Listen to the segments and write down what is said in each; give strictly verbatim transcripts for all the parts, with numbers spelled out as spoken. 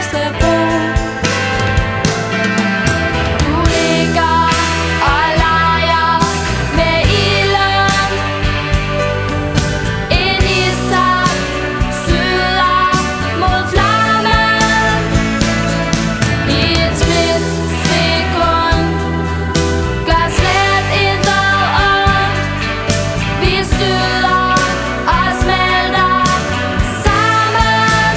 Vesterbro. Du ligger og leger med ilden. En isak syder mod flammen. I et splitsekund gør slet intet ondt. Vi syder og smelter sammen.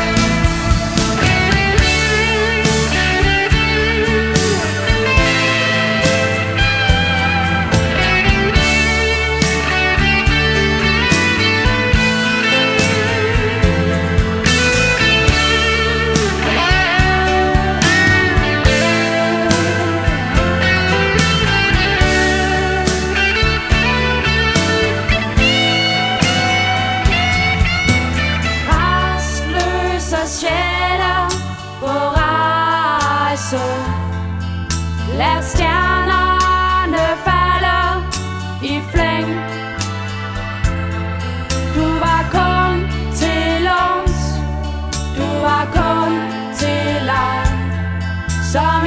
Rastløse sjæle på rejse. Lad stjernerne falde i flæng. Du var kun til låns, du var kun til leg. Som